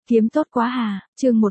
Kiếm tốt quá hà, chương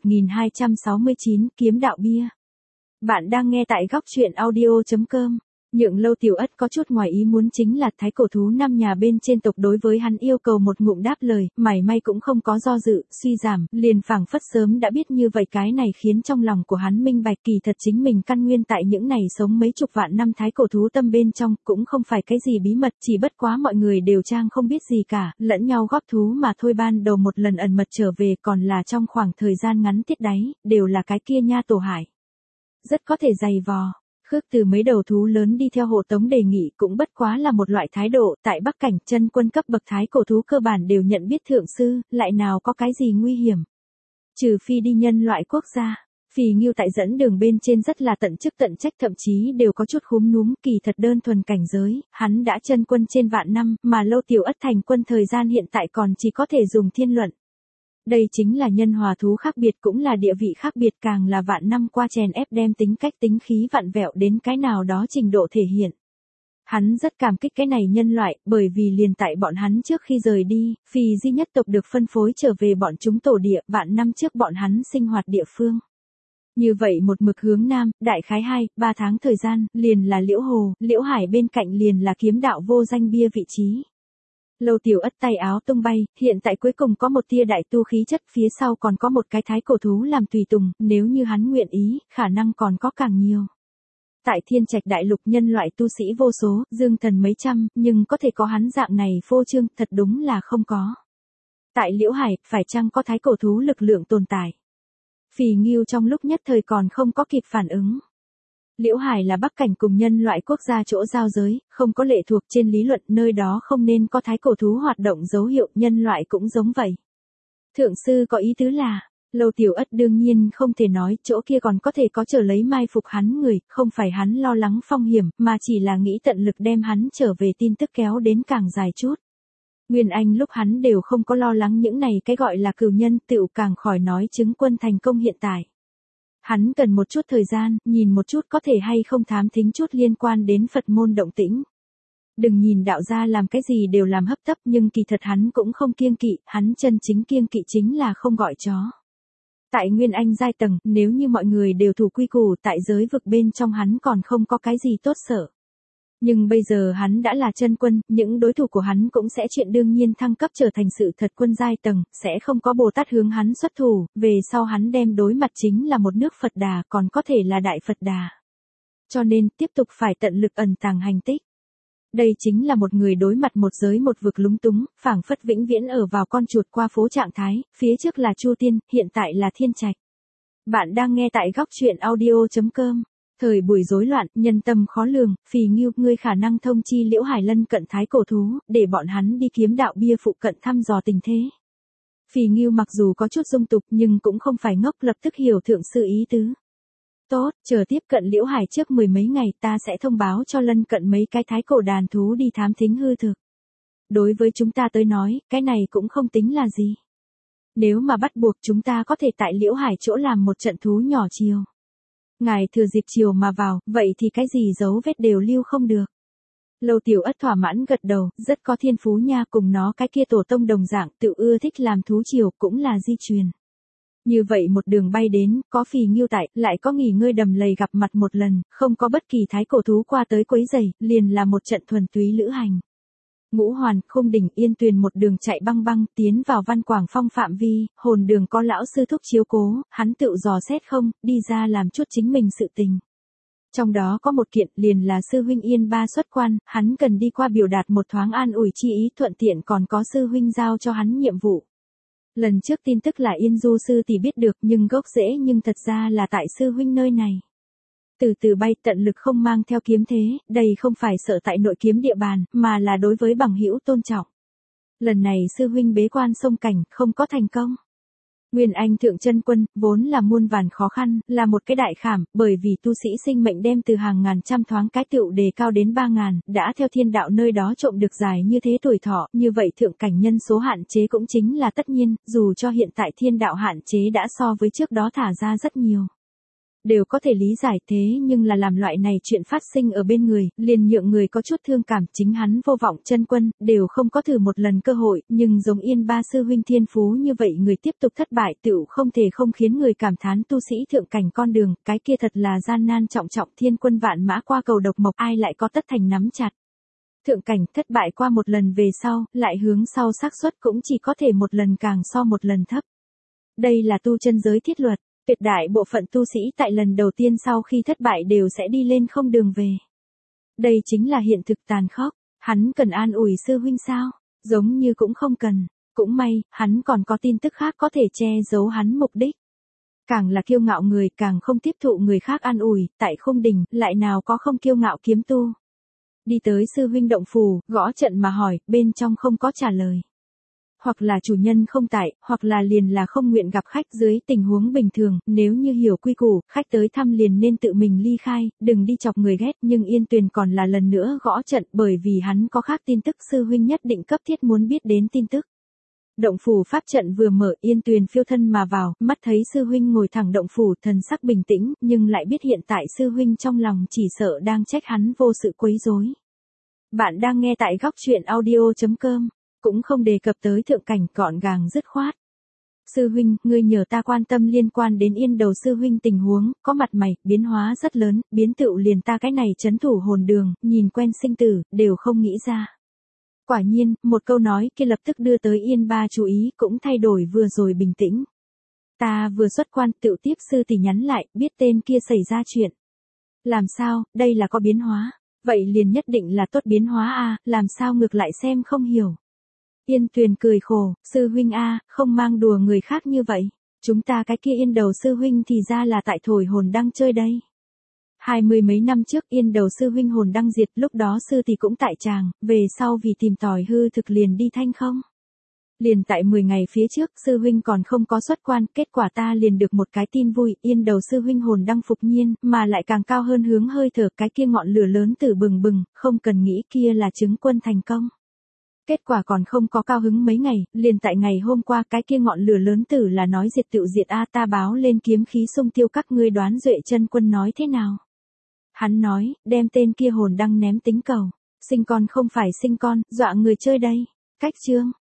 1269, kiếm đạo bia. Bạn đang nghe tại góc truyện audio.com. Nhượng Lâu Tiểu Ất có chút ngoài ý muốn chính là thái cổ thú năm nhà bên trên tộc đối với hắn yêu cầu một ngụm đáp lời, mảy may cũng không có do dự, suy giảm, liền phảng phất sớm đã biết như vậy, cái này khiến trong lòng của hắn minh bạch kỳ thật chính mình căn nguyên tại những này sống mấy chục vạn năm thái cổ thú tâm bên trong, cũng không phải cái gì bí mật, chỉ bất quá mọi người đều trang không biết gì cả, lẫn nhau góp thú mà thôi. Ban đầu một lần ẩn mật trở về còn là trong khoảng thời gian ngắn tiết đáy, đều là cái kia nha tổ hải. Rất có thể dày vò. Khước từ mấy đầu thú lớn đi theo hộ tống đề nghị cũng bất quá là một loại thái độ, tại Bắc Cảnh chân quân cấp bậc thái cổ thú cơ bản đều nhận biết thượng sư, lại nào có cái gì nguy hiểm. Trừ phi đi nhân loại quốc gia, Phì Ngưu tại dẫn đường bên trên rất là tận chức tận trách, thậm chí đều có chút khúm núm, kỳ thật đơn thuần cảnh giới, hắn đã chân quân trên vạn năm, mà Lâu Tiểu Ất thành quân thời gian hiện tại còn chỉ có thể dùng thiên luận. Đây chính là nhân hòa thú khác biệt, cũng là địa vị khác biệt, càng là vạn năm qua chèn ép đem tính cách tính khí vặn vẹo đến cái nào đó trình độ thể hiện. Hắn rất cảm kích cái này nhân loại, bởi vì liền tại bọn hắn trước khi rời đi, Phì Di nhất tộc được phân phối trở về bọn chúng tổ địa, vạn năm trước bọn hắn sinh hoạt địa phương. Như vậy một mực hướng nam, đại khái 2-3 tháng thời gian, liền là Liễu Hồ, Liễu Hải bên cạnh liền là kiếm đạo vô danh bia vị trí. Lâu Tiểu Ất tay áo tung bay, hiện tại cuối cùng có một tia đại tu khí chất, phía sau còn có một cái thái cổ thú làm tùy tùng, nếu như hắn nguyện ý, khả năng còn có càng nhiều. Tại Thiên Trạch đại lục nhân loại tu sĩ vô số, dương thần mấy trăm, nhưng có thể có hắn dạng này phô trương, thật đúng là không có. Tại Liễu Hải, phải chăng có thái cổ thú lực lượng tồn tại? Phì Ngưu trong lúc nhất thời còn không có kịp phản ứng. Liễu Hải là Bắc Cảnh cùng nhân loại quốc gia chỗ giao giới, không có lệ thuộc, trên lý luận nơi đó không nên có thái cổ thú hoạt động dấu hiệu, nhân loại cũng giống vậy. Thượng sư có ý tứ là, Lâu Tiểu Ất đương nhiên không thể nói, chỗ kia còn có thể có chờ lấy mai phục hắn người, không phải hắn lo lắng phong hiểm, mà chỉ là nghĩ tận lực đem hắn trở về tin tức kéo đến càng dài chút. Nguyên Anh lúc hắn đều không có lo lắng những này cái gọi là cừu nhân, tựu càng khỏi nói chứng quân thành công hiện tại. Hắn cần một chút thời gian, nhìn một chút có thể hay không thám thính chút liên quan đến Phật môn động tĩnh. Đừng nhìn đạo gia làm cái gì đều làm hấp tấp, nhưng kỳ thật hắn cũng không kiêng kỵ, hắn chân chính kiêng kỵ chính là không gọi chó. Tại Nguyên Anh giai tầng, nếu như mọi người đều thủ quy củ, tại giới vực bên trong hắn còn không có cái gì tốt sợ. Nhưng bây giờ hắn đã là chân quân, những đối thủ của hắn cũng sẽ chuyện đương nhiên thăng cấp trở thành sự thật quân giai tầng, sẽ không có Bồ Tát hướng hắn xuất thủ, về sau hắn đem đối mặt chính là một nước Phật Đà, còn có thể là Đại Phật Đà. Cho nên, tiếp tục phải tận lực ẩn tàng hành tích. Đây chính là một người đối mặt một giới một vực lúng túng, phảng phất vĩnh viễn ở vào con chuột qua phố trạng thái, phía trước là Chu Tiên, hiện tại là Thiên Trạch. Bạn đang nghe tại góc truyện audio.com. Thời buổi rối loạn, nhân tâm khó lường, Phì Ngưu, ngươi khả năng thông chi Liễu Hải lân cận thái cổ thú, để bọn hắn đi kiếm đạo bia phụ cận thăm dò tình thế. Phì Ngưu mặc dù có chút dung tục nhưng cũng không phải ngốc, lập tức hiểu thượng sư ý tứ. Tốt, chờ tiếp cận Liễu Hải trước 10 mấy ngày ta sẽ thông báo cho lân cận mấy cái thái cổ đàn thú đi thám thính hư thực. Đối với chúng ta tới nói, cái này cũng không tính là gì. Nếu mà bắt buộc chúng ta có thể tại Liễu Hải chỗ làm một trận thú nhỏ chiều. Ngài thừa dịp chiều mà vào, vậy thì cái gì dấu vết đều lưu không được. Lâu Tiểu Ất thỏa mãn gật đầu, rất có thiên phú nha, cùng nó cái kia tổ tông đồng dạng, tự ưa thích làm thú chiều, cũng là di truyền. Như vậy một đường bay đến, có Phì Ngưu tại, lại có nghỉ ngơi đầm lầy gặp mặt một lần, không có bất kỳ thái cổ thú qua tới quấy rầy, liền là một trận thuần túy lữ hành. Ngũ Hoàn, Khung Đỉnh, Yên Tuyền một đường chạy băng băng, tiến vào Văn Quảng Phong phạm vi, hồn đường có lão sư thúc chiếu cố, hắn tự dò xét không, đi ra làm chút chính mình sự tình. Trong đó có một kiện, liền là sư huynh Yên Ba xuất quan, hắn cần đi qua biểu đạt một thoáng an ủi chi ý, thuận tiện còn có sư huynh giao cho hắn nhiệm vụ. Lần trước tin tức là Yên Du sư thì biết được, nhưng gốc rễ nhưng thật ra là tại sư huynh nơi này. Từ từ bay, tận lực không mang theo kiếm thế, đây không phải sợ tại nội kiếm địa bàn, mà là đối với bằng hữu tôn trọng. Lần này sư huynh bế quan sông cảnh, không có thành công. Nguyên Anh thượng chân quân, vốn là muôn vàn khó khăn, là một cái đại khảm, bởi vì tu sĩ sinh mệnh đem từ hàng ngàn trăm thoáng cái tựu đề cao đến 3.000, đã theo thiên đạo nơi đó trộm được dài như thế tuổi thọ, như vậy thượng cảnh nhân số hạn chế cũng chính là tất nhiên, dù cho hiện tại thiên đạo hạn chế đã so với trước đó thả ra rất nhiều. đều có thể lý giải thế nhưng là làm loại này chuyện phát sinh ở bên người, liền nhượng người có chút thương cảm chính hắn vô vọng chân quân, đều không có thử một lần cơ hội, nhưng giống Yên Ba sư huynh thiên phú như vậy người tiếp tục thất bại tựu không thể không khiến người cảm thán tu sĩ thượng cảnh con đường, cái kia thật là gian nan trọng trọng thiên quân vạn mã qua cầu độc mộc ai lại có tất thành nắm chặt. Thượng cảnh thất bại qua một lần về sau, lại hướng sau xác suất cũng chỉ có thể một lần càng so một lần thấp. Đây là tu chân giới thiết luật, tuyệt đại bộ phận tu sĩ tại lần đầu tiên sau khi thất bại đều sẽ đi lên không đường về. Đây chính là hiện thực tàn khốc, hắn cần an ủi sư huynh sao? Giống như cũng không cần, cũng may, hắn còn có tin tức khác có thể che giấu hắn mục đích. Càng là kiêu ngạo người càng không tiếp thụ người khác an ủi, tại khung đình, lại nào có không kiêu ngạo kiếm tu. Đi tới sư huynh động phủ, gõ trận mà hỏi, bên trong không có trả lời. Hoặc là chủ nhân không tại, hoặc là liền là không nguyện gặp khách dưới tình huống bình thường, nếu như hiểu quy củ, khách tới thăm liền nên tự mình ly khai, đừng đi chọc người ghét, nhưng Yên Tuyền còn là lần nữa gõ trận bởi vì hắn có khác tin tức sư huynh nhất định cấp thiết muốn biết đến tin tức. Động phủ pháp trận vừa mở Yên Tuyền phiêu thân mà vào, mắt thấy sư huynh ngồi thẳng động phủ thần sắc bình tĩnh, nhưng lại biết hiện tại sư huynh trong lòng chỉ sợ đang trách hắn vô sự quấy rối. Bạn đang nghe tại góc truyện audio.com, cũng không đề cập tới thượng cảnh gọn gàng dứt khoát. Sư huynh, ngươi nhờ ta quan tâm liên quan đến Yên Đầu sư huynh tình huống, có mặt mày, biến hóa rất lớn, biến tựu liền ta cái này trấn thủ hồn đường, nhìn quen sinh tử, đều không nghĩ ra. Quả nhiên, một câu nói kia lập tức đưa tới Yên Ba chú ý cũng thay đổi vừa rồi bình tĩnh. Ta vừa xuất quan tựu tiếp sư tỷ nhắn lại, biết tên kia xảy ra chuyện. Làm sao, đây là có biến hóa, vậy liền nhất định là tốt biến hóa a, làm sao ngược lại xem không hiểu. Yên Tuyền cười khổ, sư huynh a, không mang đùa người khác như vậy, chúng ta cái kia Yên Đầu sư huynh thì ra là tại thổi hồn đăng chơi đây. 20 mấy năm trước Yên Đầu sư huynh hồn đăng diệt, lúc đó sư thì cũng tại tràng, về sau vì tìm tòi hư thực liền đi Thanh Không. Liền tại 10 ngày phía trước sư huynh còn không có xuất quan, kết quả ta liền được một cái tin vui, Yên Đầu sư huynh hồn đăng phục nhiên, mà lại càng cao hơn hướng hơi thở cái kia ngọn lửa lớn tử bừng bừng, không cần nghĩ kia là chứng quân thành công. Kết quả còn không có cao hứng mấy ngày, liền tại ngày hôm qua cái kia ngọn lửa lớn tử là nói diệt tựu diệt a, ta báo lên kiếm khí xung tiêu các ngươi đoán Duệ chân quân nói thế nào. Hắn nói, đem tên kia hồn đăng ném tính cầu, sinh con không phải sinh con, dọa người chơi đây. Cách chương